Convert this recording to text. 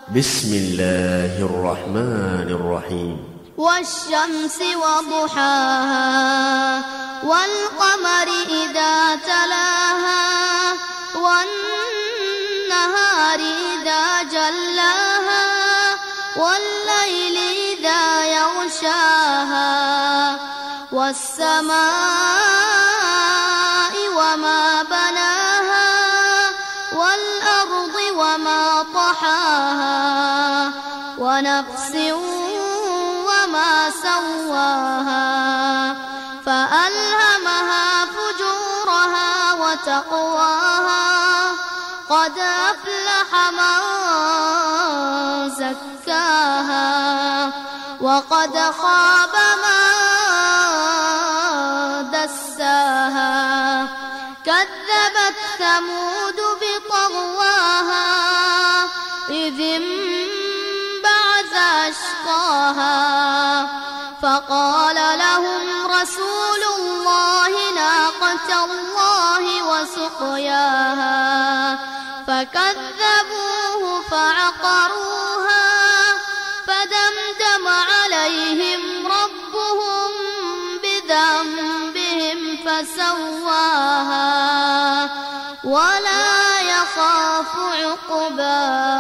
بسم الله الرحمن الرحيم. والشمس وضحاها والقمر إذا تلاها والنهار إذا جلاها والليل إذا يغشاها والسماء وما بناها والأرض وما طحاها ونفس وما سواها فألهمها فجورها وتقواها قد أفلح من زكاها وقد خاب من دساها كذبت ثمود بطغواها إذ انبعث أشقاها فقال لهم رسول الله ناقة الله وسقياها فكذبوه فعقروها فدمدم عليهم ربهم بذنبهم فسواها ولا يخاف عقباها.